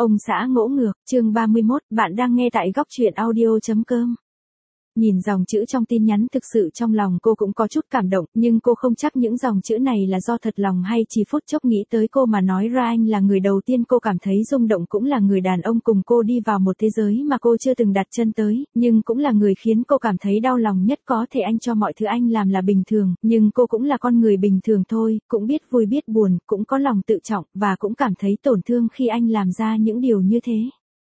Ông xã ngỗ ngược, chương 31, bạn đang nghe tại góc truyện audio.com. Nhìn dòng chữ trong tin nhắn thực sự trong lòng cô cũng có chút cảm động, nhưng cô không chắc những dòng chữ này là do thật lòng hay chỉ phút chốc nghĩ tới cô mà nói ra. Anh là người đầu tiên cô cảm thấy rung động, cũng là người đàn ông cùng cô đi vào một thế giới mà cô chưa từng đặt chân tới, nhưng cũng là người khiến cô cảm thấy đau lòng nhất. Có thể anh cho mọi thứ anh làm là bình thường, nhưng cô cũng là con người bình thường thôi, cũng biết vui biết buồn, cũng có lòng tự trọng, và cũng cảm thấy tổn thương khi anh làm ra những điều như thế.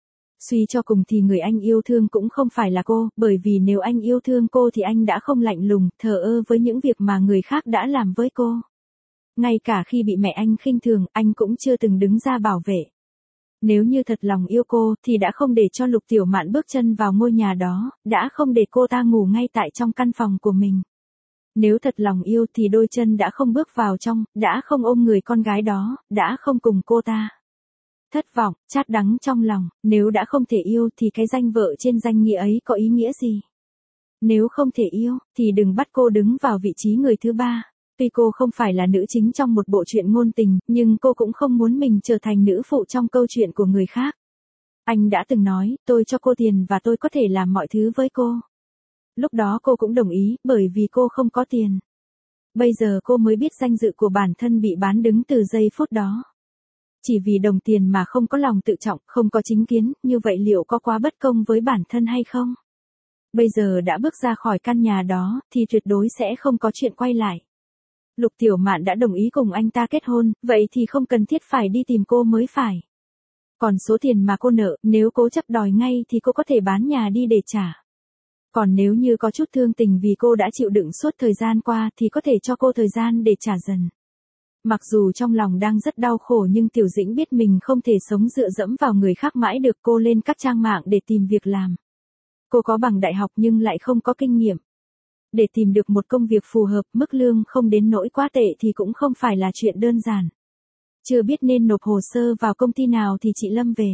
Suy cho cùng thì người anh yêu thương cũng không phải là cô, bởi vì nếu anh yêu thương cô thì anh đã không lạnh lùng, thờ ơ với những việc mà người khác đã làm với cô. Ngay cả khi bị mẹ anh khinh thường, anh cũng chưa từng đứng ra bảo vệ. Nếu như thật lòng yêu cô, thì đã không để cho Lục Tiểu Mạn bước chân vào ngôi nhà đó, đã không để cô ta ngủ ngay tại trong căn phòng của mình. Nếu thật lòng yêu thì đôi chân đã không bước vào trong, đã không ôm người con gái đó, đã không cùng cô ta. Thất vọng, chát đắng trong lòng, nếu đã không thể yêu thì cái danh vợ trên danh nghĩa ấy có ý nghĩa gì? Nếu không thể yêu, thì đừng bắt cô đứng vào vị trí người thứ ba. Tuy cô không phải là nữ chính trong một bộ truyện ngôn tình, nhưng cô cũng không muốn mình trở thành nữ phụ trong câu chuyện của người khác. Anh đã từng nói, tôi cho cô tiền và tôi có thể làm mọi thứ với cô. Lúc đó cô cũng đồng ý, bởi vì cô không có tiền. Bây giờ cô mới biết danh dự của bản thân bị bán đứng từ giây phút đó. Chỉ vì đồng tiền mà không có lòng tự trọng, không có chính kiến, như vậy liệu có quá bất công với bản thân hay không? Bây giờ đã bước ra khỏi căn nhà đó, thì tuyệt đối sẽ không có chuyện quay lại. Lục Tiểu Mạn đã đồng ý cùng anh ta kết hôn, vậy thì không cần thiết phải đi tìm cô mới phải. Còn số tiền mà cô nợ, nếu cố chấp đòi ngay thì cô có thể bán nhà đi để trả. Còn nếu như có chút thương tình vì cô đã chịu đựng suốt thời gian qua thì có thể cho cô thời gian để trả dần. Mặc dù trong lòng đang rất đau khổ nhưng Tiểu Dĩnh biết mình không thể sống dựa dẫm vào người khác mãi được. Cô lên các trang mạng để tìm việc làm. Cô có bằng đại học nhưng lại không có kinh nghiệm. Để tìm được một công việc phù hợp, mức lương không đến nỗi quá tệ thì cũng không phải là chuyện đơn giản. Chưa biết nên nộp hồ sơ vào công ty nào thì chị Lâm về.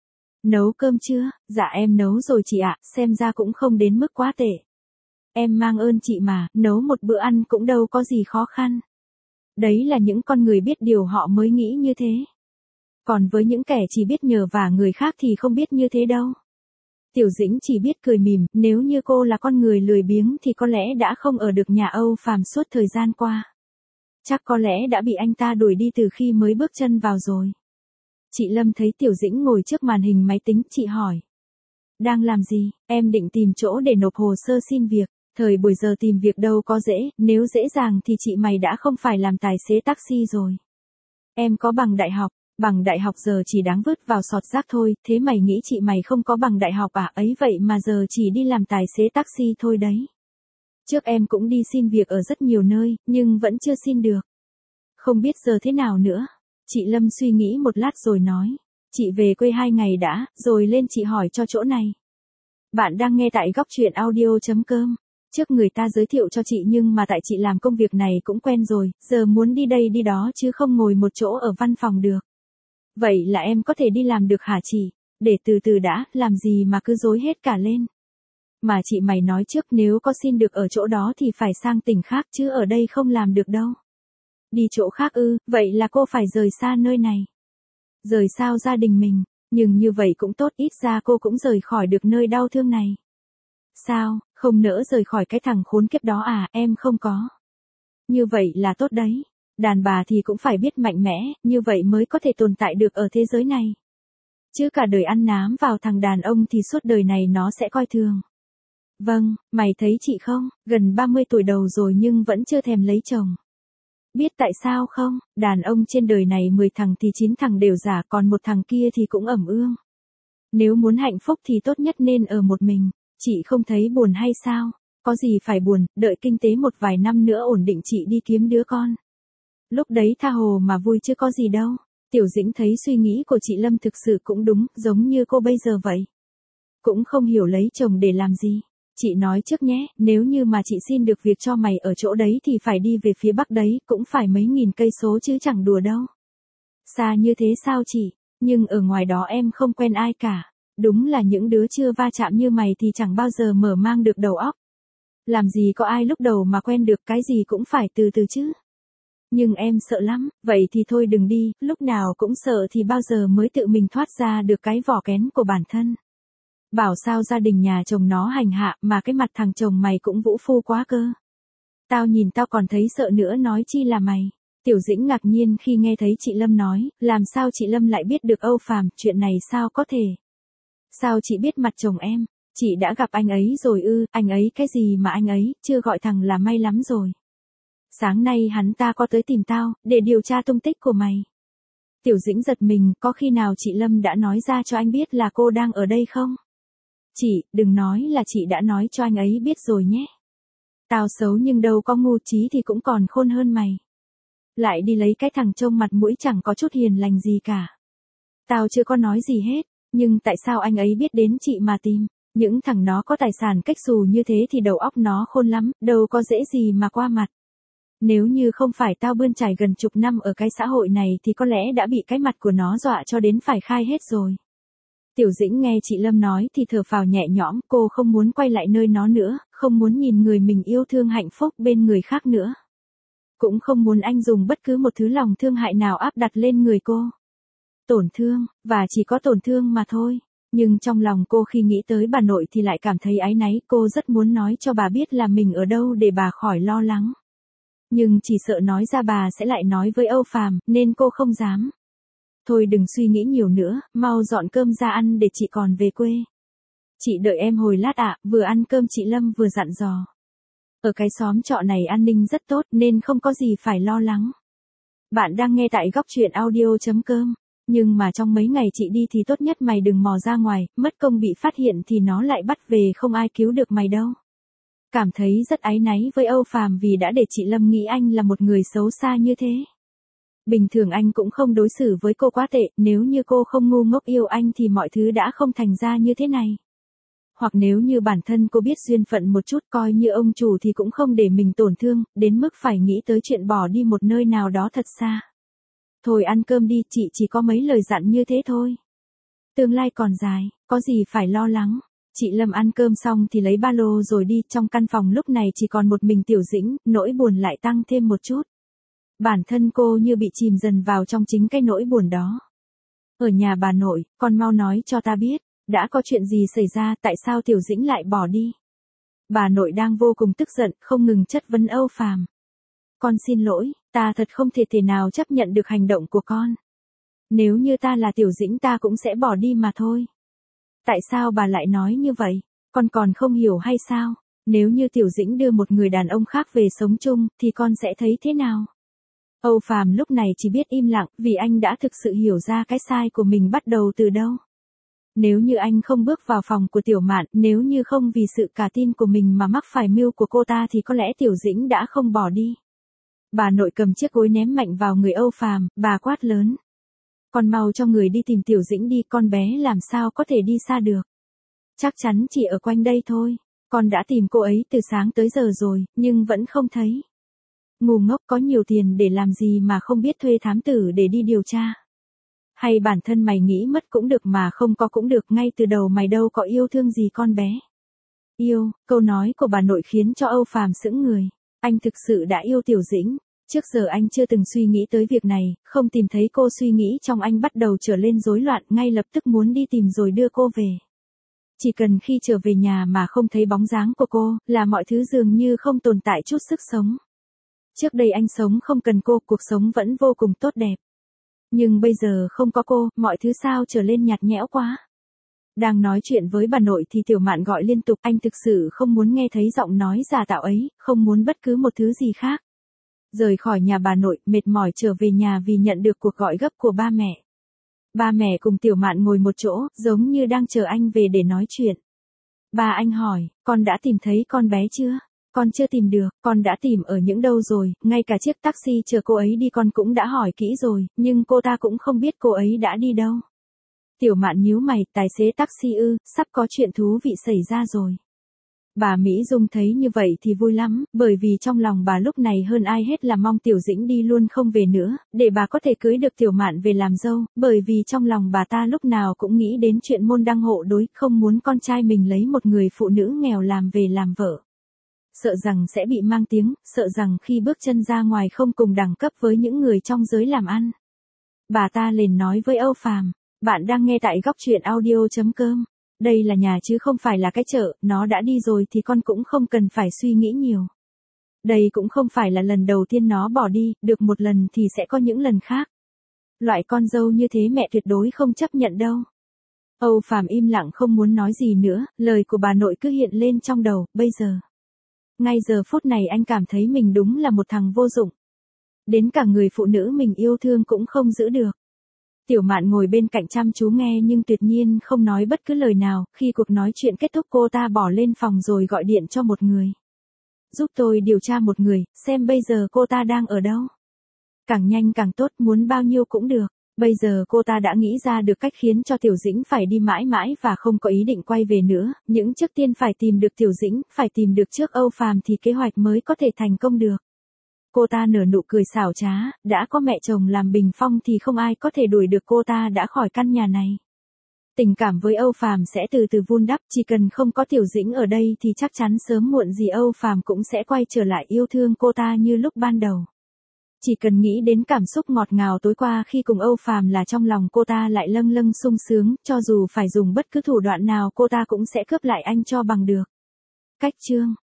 Nấu cơm chưa? Dạ em nấu rồi chị ạ, xem ra cũng không đến mức quá tệ. Em mang ơn chị mà, nấu một bữa ăn cũng đâu có gì khó khăn. Đấy là những con người biết điều họ mới nghĩ như thế. Còn với những kẻ chỉ biết nhờ vả người khác thì không biết như thế đâu. Tiểu Dĩnh chỉ biết cười mỉm, nếu như cô là con người lười biếng thì có lẽ đã không ở được nhà Âu Phàm suốt thời gian qua. Chắc có lẽ đã bị anh ta đuổi đi từ khi mới bước chân vào rồi. Chị Lâm thấy Tiểu Dĩnh ngồi trước màn hình máy tính, chị hỏi. Đang làm gì? Em định tìm chỗ để nộp hồ sơ xin việc. Thời buổi giờ tìm việc đâu có dễ, nếu dễ dàng thì chị mày đã không phải làm tài xế taxi rồi. Em có bằng đại học giờ chỉ đáng vứt vào sọt rác thôi, thế mày nghĩ chị mày không có bằng đại học à? Ấy vậy mà giờ chỉ đi làm tài xế taxi thôi đấy. Trước em cũng đi xin việc ở rất nhiều nơi, nhưng vẫn chưa xin được. Không biết giờ thế nào nữa. Chị Lâm suy nghĩ một lát rồi nói. Chị về quê 2 ngày đã, rồi lên chị hỏi cho chỗ này. Bạn đang nghe tại góc truyện audio.com. Trước người ta giới thiệu cho chị nhưng mà tại chị làm công việc này cũng quen rồi, giờ muốn đi đây đi đó chứ không ngồi một chỗ ở văn phòng được. Vậy là em có thể đi làm được hả chị? Để từ từ đã, làm gì mà cứ dối hết cả lên. Mà chị mày nói trước nếu có xin được ở chỗ đó thì phải sang tỉnh khác chứ ở đây không làm được đâu. Đi chỗ khác ư, vậy là cô phải rời xa nơi này. Rời sao gia đình mình, nhưng như vậy cũng tốt, ít ra cô cũng rời khỏi được nơi đau thương này. Sao, không nỡ rời khỏi cái thằng khốn kiếp đó à? Em không có. Như vậy là tốt đấy. Đàn bà thì cũng phải biết mạnh mẽ, như vậy mới có thể tồn tại được ở thế giới này. Chứ cả đời ăn nám vào thằng đàn ông thì suốt đời này nó sẽ coi thường. Vâng, mày thấy chị không, gần 30 tuổi đầu rồi nhưng vẫn chưa thèm lấy chồng. Biết tại sao không? Đàn ông trên đời này 10 thằng thì 9 thằng đều giả, còn một thằng kia thì cũng ẩm ương. Nếu muốn hạnh phúc thì tốt nhất nên ở một mình. Chị không thấy buồn hay sao? Có gì phải buồn, đợi kinh tế một vài năm nữa ổn định chị đi kiếm đứa con. Lúc đấy tha hồ mà vui chứ có gì đâu. Tiểu Dĩnh thấy suy nghĩ của chị Lâm thực sự cũng đúng, giống như cô bây giờ vậy. Cũng không hiểu lấy chồng để làm gì. Chị nói trước nhé, nếu như mà chị xin được việc cho mày ở chỗ đấy thì phải đi về phía Bắc đấy, cũng phải mấy nghìn cây số chứ chẳng đùa đâu. Xa như thế sao chị? Nhưng ở ngoài đó em không quen ai cả. Đúng là những đứa chưa va chạm như mày thì chẳng bao giờ mở mang được đầu óc. Làm gì có ai lúc đầu mà quen được, cái gì cũng phải từ từ chứ. Nhưng em sợ lắm, vậy thì thôi đừng đi, lúc nào cũng sợ thì bao giờ mới tự mình thoát ra được cái vỏ kén của bản thân. Bảo sao gia đình nhà chồng nó hành hạ mà cái mặt thằng chồng mày cũng vũ phu quá cơ. Tao nhìn tao còn thấy sợ nữa nói chi là mày. Tiểu Dĩnh ngạc nhiên khi nghe thấy chị Lâm nói, làm sao chị Lâm lại biết được Âu Phàm, chuyện này sao có thể? Sao chị biết mặt chồng em? Chị đã gặp anh ấy rồi ư? Anh ấy cái gì mà anh ấy, chưa gọi thằng là may lắm rồi. Sáng nay hắn ta có tới tìm tao, để điều tra tung tích của mày. Tiểu Dĩnh giật mình, có khi nào chị Lâm đã nói ra cho anh biết là cô đang ở đây không? Chị, đừng nói là chị đã nói cho anh ấy biết rồi nhé. Tao xấu nhưng đâu có ngu, trí thì cũng còn khôn hơn mày. Lại đi lấy cái thằng trông mặt mũi chẳng có chút hiền lành gì cả. Tao chưa có nói gì hết, nhưng tại sao anh ấy biết đến chị mà tìm? Những thằng nó có tài sản cách xù như thế thì đầu óc nó khôn lắm, đâu có dễ gì mà qua mặt. Nếu như không phải tao bươn trải gần chục năm ở cái xã hội này thì có lẽ đã bị cái mặt của nó dọa cho đến phải khai hết rồi. Tiểu Dĩnh nghe chị Lâm nói thì thở phào nhẹ nhõm, cô không muốn quay lại nơi nó nữa, không muốn nhìn người mình yêu thương hạnh phúc bên người khác nữa. Cũng không muốn anh dùng bất cứ một thứ lòng thương hại nào áp đặt lên người cô. Tổn thương, và chỉ có tổn thương mà thôi. Nhưng trong lòng cô khi nghĩ tới bà nội thì lại cảm thấy áy náy, cô rất muốn nói cho bà biết là mình ở đâu để bà khỏi lo lắng. Nhưng chỉ sợ nói ra bà sẽ lại nói với Âu Phàm, nên cô không dám. Thôi đừng suy nghĩ nhiều nữa, mau dọn cơm ra ăn để chị còn về quê. Chị đợi em hồi lát ạ, vừa ăn cơm chị Lâm vừa dặn dò. Ở cái xóm trọ này an ninh rất tốt nên không có gì phải lo lắng. Bạn đang nghe tại góc truyện audio.com. Nhưng mà trong mấy ngày chị đi thì tốt nhất mày đừng mò ra ngoài, mất công bị phát hiện thì nó lại bắt về không ai cứu được mày đâu. Cảm thấy rất áy náy với Âu Phàm vì đã để chị Lâm nghĩ anh là một người xấu xa như thế. Bình thường anh cũng không đối xử với cô quá tệ, nếu như cô không ngu ngốc yêu anh thì mọi thứ đã không thành ra như thế này. Hoặc nếu như bản thân cô biết duyên phận một chút coi như ông chủ thì cũng không để mình tổn thương, đến mức phải nghĩ tới chuyện bỏ đi một nơi nào đó thật xa. Thôi ăn cơm đi, chị chỉ có mấy lời dặn như thế thôi. Tương lai còn dài, có gì phải lo lắng. Chị Lâm ăn cơm xong thì lấy ba lô rồi đi, trong căn phòng lúc này chỉ còn một mình Tiểu Dĩnh, nỗi buồn lại tăng thêm một chút. Bản thân cô như bị chìm dần vào trong chính cái nỗi buồn đó. Ở nhà bà nội, con mau nói cho ta biết, đã có chuyện gì xảy ra, tại sao Tiểu Dĩnh lại bỏ đi? Bà nội đang vô cùng tức giận, không ngừng chất vấn Âu Phàm. Con xin lỗi, ta thật không thể nào chấp nhận được hành động của con. Nếu như ta là Tiểu Dĩnh ta cũng sẽ bỏ đi mà thôi. Tại sao bà lại nói như vậy? Con còn không hiểu hay sao? Nếu như Tiểu Dĩnh đưa một người đàn ông khác về sống chung, thì con sẽ thấy thế nào? Âu Phàm lúc này chỉ biết im lặng, vì anh đã thực sự hiểu ra cái sai của mình bắt đầu từ đâu. Nếu như anh không bước vào phòng của Tiểu Mạn, nếu như không vì sự cả tin của mình mà mắc phải mưu của cô ta thì có lẽ Tiểu Dĩnh đã không bỏ đi. Bà nội cầm chiếc gối ném mạnh vào người Âu Phàm, bà quát lớn. Con mau cho người đi tìm Tiểu Dĩnh đi, con bé làm sao có thể đi xa được. Chắc chắn chỉ ở quanh đây thôi, con đã tìm cô ấy từ sáng tới giờ rồi, nhưng vẫn không thấy. Ngu ngốc, có nhiều tiền để làm gì mà không biết thuê thám tử để đi điều tra. Hay bản thân mày nghĩ mất cũng được mà không có cũng được, ngay từ đầu mày đâu có yêu thương gì con bé. Yêu, câu nói của bà nội khiến cho Âu Phàm sững người. Anh thực sự đã yêu Tiểu Dĩnh. Trước giờ anh chưa từng suy nghĩ tới việc này, không tìm thấy cô suy nghĩ trong anh bắt đầu trở lên rối loạn, ngay lập tức muốn đi tìm rồi đưa cô về. Chỉ cần khi trở về nhà mà không thấy bóng dáng của cô, là mọi thứ dường như không tồn tại chút sức sống. Trước đây anh sống không cần cô, cuộc sống vẫn vô cùng tốt đẹp. Nhưng bây giờ không có cô, mọi thứ sao trở lên nhạt nhẽo quá. Đang nói chuyện với bà nội thì Tiểu Mạn gọi liên tục, anh thực sự không muốn nghe thấy giọng nói giả tạo ấy, không muốn bất cứ một thứ gì khác. Rời khỏi nhà bà nội, mệt mỏi trở về nhà vì nhận được cuộc gọi gấp của ba mẹ. Ba mẹ cùng Tiểu Mạn ngồi một chỗ, giống như đang chờ anh về để nói chuyện. Ba anh hỏi, con đã tìm thấy con bé chưa? Con chưa tìm được, con đã tìm ở những đâu rồi, ngay cả chiếc taxi chờ cô ấy đi con cũng đã hỏi kỹ rồi, nhưng cô ta cũng không biết cô ấy đã đi đâu. Tiểu Mạn nhíu mày, tài xế taxi ư, sắp có chuyện thú vị xảy ra rồi. Bà Mỹ Dung thấy như vậy thì vui lắm, bởi vì trong lòng bà lúc này hơn ai hết là mong Tiểu Dĩnh đi luôn không về nữa, để bà có thể cưới được Tiểu Mạn về làm dâu, bởi vì trong lòng bà ta lúc nào cũng nghĩ đến chuyện môn đăng hộ đối, không muốn con trai mình lấy một người phụ nữ nghèo làm về làm vợ. sợ rằng sẽ bị mang tiếng, sợ rằng khi bước chân ra ngoài không cùng đẳng cấp với những người trong giới làm ăn. Bà ta liền nói với Âu Phàm, bạn đang nghe tại góc truyện audio.com. Đây là nhà chứ không phải là cái chợ, nó đã đi rồi thì con cũng không cần phải suy nghĩ nhiều. Đây cũng không phải là lần đầu tiên nó bỏ đi, được một lần thì sẽ có những lần khác. Loại con dâu như thế mẹ tuyệt đối không chấp nhận đâu. Âu Phàm im lặng không muốn nói gì nữa, lời của bà nội cứ hiện lên trong đầu, bây giờ. Ngay giờ phút này anh cảm thấy mình đúng là một thằng vô dụng. Đến cả người phụ nữ mình yêu thương cũng không giữ được. Tiểu Mạn ngồi bên cạnh chăm chú nghe nhưng tuyệt nhiên không nói bất cứ lời nào, khi cuộc nói chuyện kết thúc cô ta bỏ lên phòng rồi gọi điện cho một người. Giúp tôi điều tra một người, xem bây giờ cô ta đang ở đâu. Càng nhanh càng tốt, muốn bao nhiêu cũng được. Bây giờ cô ta đã nghĩ ra được cách khiến cho Tiểu Dĩnh phải đi mãi mãi và không có ý định quay về nữa, những trước tiên phải tìm được Tiểu Dĩnh, phải tìm được trước Âu Phàm thì kế hoạch mới có thể thành công được. Cô ta nở nụ cười xảo trá, đã có mẹ chồng làm bình phong thì không ai có thể đuổi được cô ta đã khỏi căn nhà này. Tình cảm với Âu Phàm sẽ từ từ vun đắp, chỉ cần không có Tiểu Dĩnh ở đây thì chắc chắn sớm muộn gì Âu Phàm cũng sẽ quay trở lại yêu thương cô ta như lúc ban đầu. Chỉ cần nghĩ đến cảm xúc ngọt ngào tối qua khi cùng Âu Phàm là trong lòng cô ta lại lâng lâng sung sướng, cho dù phải dùng bất cứ thủ đoạn nào cô ta cũng sẽ cướp lại anh cho bằng được. Cách chương